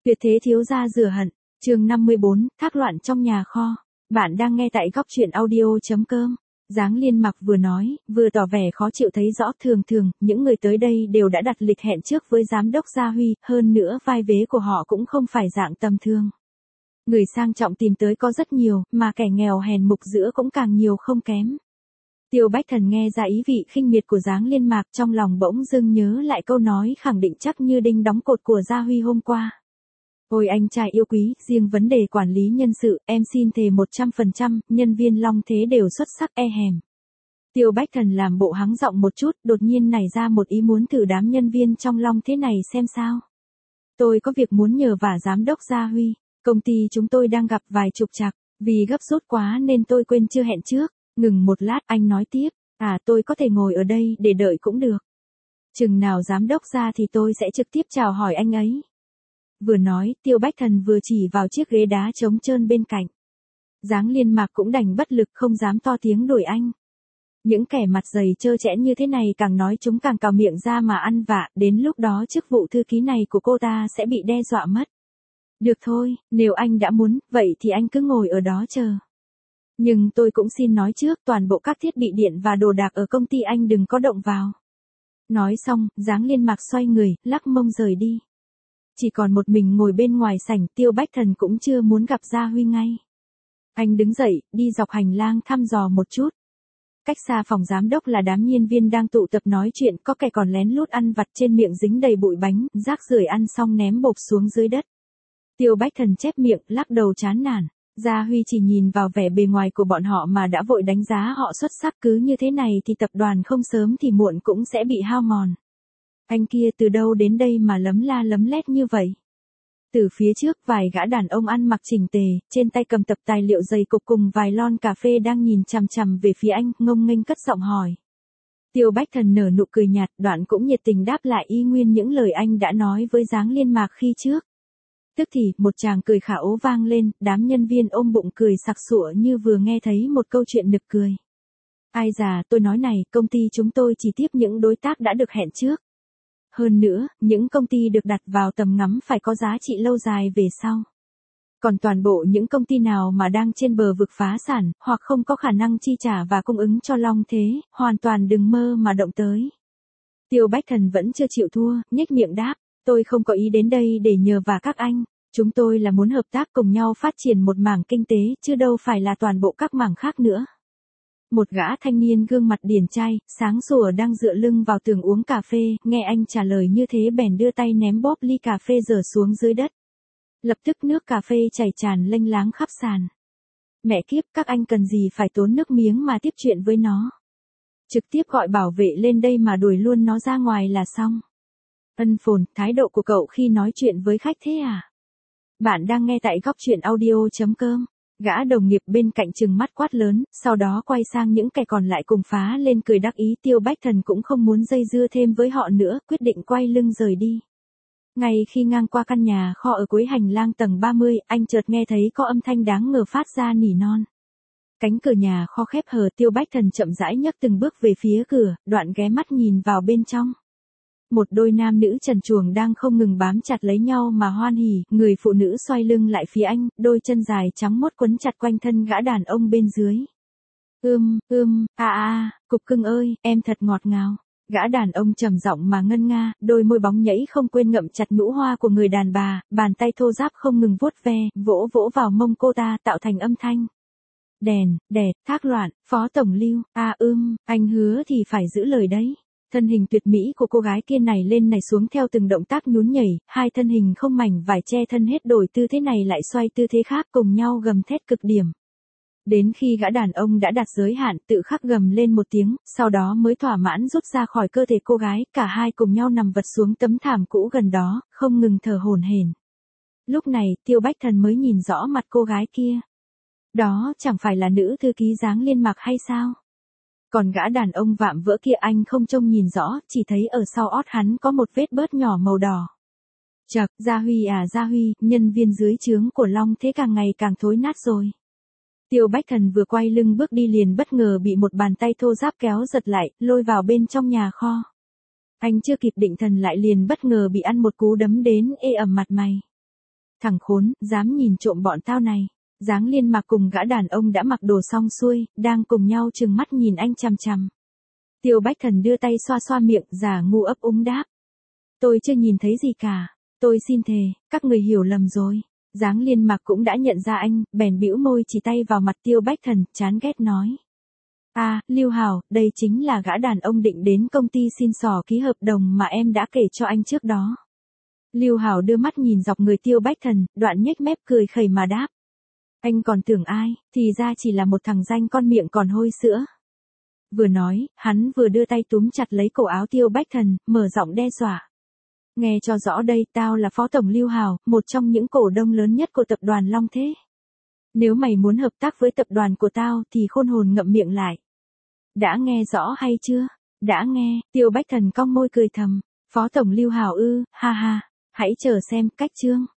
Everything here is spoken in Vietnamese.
Tuyệt thế thiếu gia rửa hận, chương 54, thác loạn trong nhà kho. Bạn đang nghe tại góc truyện audio.com. Giáng Liên Mặc vừa nói, vừa tỏ vẻ khó chịu thấy rõ thường những người tới đây đều đã đặt lịch hẹn trước với giám đốc Gia Huy, hơn nữa vai vế của họ cũng không phải dạng tầm thường. Người sang trọng tìm tới có rất nhiều, mà kẻ nghèo hèn mục giữa cũng càng nhiều không kém. Tiêu Bách Thần nghe ra ý vị khinh miệt của Giáng Liên Mạc, trong lòng bỗng dưng nhớ lại câu nói khẳng định chắc như đinh đóng cột của Gia Huy hôm qua. Ôi anh trai yêu quý, riêng vấn đề quản lý nhân sự, em xin thề 100%, nhân viên Long Thế đều xuất sắc e hèm. Tiêu Bách Thần làm bộ hắng giọng một chút, đột nhiên nảy ra một ý muốn thử đám nhân viên trong Long Thế này xem sao. Tôi có việc muốn nhờ vả giám đốc Gia Huy, công ty chúng tôi đang gặp vài trục trặc, vì gấp rút quá nên tôi quên chưa hẹn trước. Ngừng một lát anh nói tiếp, tôi có thể ngồi ở đây để đợi cũng được. Chừng nào giám đốc ra thì tôi sẽ trực tiếp chào hỏi anh ấy. Vừa nói, Tiêu Bách Thần vừa chỉ vào chiếc ghế đá trống trơn bên cạnh. Giáng Liên Mạc cũng đành bất lực không dám to tiếng đuổi anh. Những kẻ mặt dày trơ trẽn như thế này càng nói chúng càng cào miệng ra mà ăn vạ, đến lúc đó chức vụ thư ký này của cô ta sẽ bị đe dọa mất. Được thôi, nếu anh đã muốn, vậy thì anh cứ ngồi ở đó chờ. Nhưng tôi cũng xin nói trước, toàn bộ các thiết bị điện và đồ đạc ở công ty anh đừng có động vào. Nói xong, Giáng Liên Mạc xoay người, lắc mông rời đi. Chỉ còn một mình ngồi bên ngoài sảnh, Tiêu Bách Thần cũng chưa muốn gặp Gia Huy ngay. Anh đứng dậy, đi dọc hành lang thăm dò một chút. Cách xa phòng giám đốc là đám nhân viên đang tụ tập nói chuyện, có kẻ còn lén lút ăn vặt, trên miệng dính đầy bụi bánh, rác rưởi ăn xong ném bộp xuống dưới đất. Tiêu Bách Thần chép miệng, lắc đầu chán nản. Gia Huy chỉ nhìn vào vẻ bề ngoài của bọn họ mà đã vội đánh giá họ xuất sắc, cứ như thế này thì tập đoàn không sớm thì muộn cũng sẽ bị hao mòn. Anh kia từ đâu đến đây mà lấm la lấm lét như vậy? Từ phía trước, vài gã đàn ông ăn mặc chỉnh tề, trên tay cầm tập tài liệu dày cục cùng vài lon cà phê đang nhìn chằm chằm về phía anh, ngông nghênh cất giọng hỏi. Tiêu Bách Thần nở nụ cười nhạt, đoạn cũng nhiệt tình đáp lại y nguyên những lời anh đã nói với Giáng Liên Mạc khi trước. Tức thì, một tràng cười khả ố vang lên, đám nhân viên ôm bụng cười sặc sụa như vừa nghe thấy một câu chuyện nực cười. Ai già, tôi nói này, công ty chúng tôi chỉ tiếp những đối tác đã được hẹn trước. Hơn nữa, những công ty được đặt vào tầm ngắm phải có giá trị lâu dài về sau. Còn toàn bộ những công ty nào mà đang trên bờ vực phá sản, hoặc không có khả năng chi trả và cung ứng cho Long Thế, hoàn toàn đừng mơ mà động tới. Tiêu Bách Thần vẫn chưa chịu thua, nhếch miệng đáp. Tôi không có ý đến đây để nhờ vả các anh, chúng tôi là muốn hợp tác cùng nhau phát triển một mảng kinh tế, chứ đâu phải là toàn bộ các mảng khác nữa. Một gã thanh niên gương mặt điển trai, sáng sủa đang dựa lưng vào tường uống cà phê, nghe anh trả lời như thế bèn đưa tay ném bóp ly cà phê dở xuống dưới đất. Lập tức nước cà phê chảy tràn lênh láng khắp sàn. Mẹ kiếp, các anh cần gì phải tốn nước miếng mà tiếp chuyện với nó. Trực tiếp gọi bảo vệ lên đây mà đuổi luôn nó ra ngoài là xong. Ân phồn, thái độ của cậu khi nói chuyện với khách thế à? Bạn đang nghe tại góc truyện audio.com. Gã đồng nghiệp bên cạnh trừng mắt quát lớn, sau đó quay sang những kẻ còn lại cùng phá lên cười đắc ý. Tiêu Bách Thần cũng không muốn dây dưa thêm với họ nữa, quyết định quay lưng rời đi. Ngay khi ngang qua căn nhà kho ở cuối hành lang tầng 30, anh chợt nghe thấy có âm thanh đáng ngờ phát ra nỉ non. Cánh cửa nhà kho khép hờ, Tiêu Bách Thần chậm rãi nhấc từng bước về phía cửa, đoạn ghé mắt nhìn vào bên trong. Một đôi nam nữ trần truồng đang không ngừng bám chặt lấy nhau mà hoan hỉ, người phụ nữ xoay lưng lại phía anh, đôi chân dài trắng muốt quấn chặt quanh thân gã đàn ông bên dưới. Cục cưng ơi, em thật ngọt ngào. Gã đàn ông trầm giọng mà ngân nga, đôi môi bóng nhảy không quên ngậm chặt nhũ hoa của người đàn bà, bàn tay thô ráp không ngừng vuốt ve, vỗ vỗ vào mông cô ta tạo thành âm thanh. Đèn, đẹt, thác loạn, phó tổng Lưu, anh hứa thì phải giữ lời đấy. Thân hình tuyệt mỹ của cô gái kia này lên này xuống theo từng động tác nhún nhảy, hai thân hình không mảnh vải che thân hết đổi tư thế này lại xoay tư thế khác cùng nhau gầm thét cực điểm. Đến khi gã đàn ông đã đặt giới hạn tự khắc gầm lên một tiếng, sau đó mới thỏa mãn rút ra khỏi cơ thể cô gái, cả hai cùng nhau nằm vật xuống tấm thảm cũ gần đó, không ngừng thở hổn hển. Lúc này, Tiêu Bách Thần mới nhìn rõ mặt cô gái kia. Đó chẳng phải là nữ thư ký Giáng Liên Mạc hay sao? Còn gã đàn ông vạm vỡ kia anh không trông nhìn rõ, chỉ thấy ở sau ót hắn có một vết bớt nhỏ màu đỏ. Chậc, Gia Huy à Gia Huy, nhân viên dưới trướng của Long Thế càng ngày càng thối nát rồi. Tiêu Bách Thần vừa quay lưng bước đi liền bất ngờ bị một bàn tay thô ráp kéo giật lại, lôi vào bên trong nhà kho. Anh chưa kịp định thần lại liền bất ngờ bị ăn một cú đấm đến ê ẩm mặt mày. Thằng khốn, dám nhìn trộm bọn tao này. Giáng Liên mặc cùng gã đàn ông đã mặc đồ xong xuôi, đang cùng nhau trừng mắt nhìn anh chằm chằm. Tiêu Bách Thần đưa tay xoa xoa miệng, giả ngu ấp úng đáp. Tôi chưa nhìn thấy gì cả. Tôi xin thề, các người hiểu lầm rồi. Giáng Liên mặc cũng đã nhận ra anh, bèn bĩu môi chỉ tay vào mặt Tiêu Bách Thần, chán ghét nói. À, Lưu Hào, đây chính là gã đàn ông định đến công ty xin xỏ ký hợp đồng mà em đã kể cho anh trước đó. Lưu Hào đưa mắt nhìn dọc người Tiêu Bách Thần, đoạn nhếch mép cười khẩy mà đáp. Anh còn tưởng ai, thì ra chỉ là một thằng danh con miệng còn hôi sữa. Vừa nói, hắn vừa đưa tay túm chặt lấy cổ áo Tiêu Bách Thần, mở giọng đe dọa. Nghe cho rõ đây, tao là Phó Tổng Lưu Hào, một trong những cổ đông lớn nhất của tập đoàn Long Thế. Nếu mày muốn hợp tác với tập đoàn của tao thì khôn hồn ngậm miệng lại. Đã nghe rõ hay chưa? Đã nghe, Tiêu Bách Thần cong môi cười thầm. Phó Tổng Lưu Hào ư, ha ha, hãy chờ xem cách chương.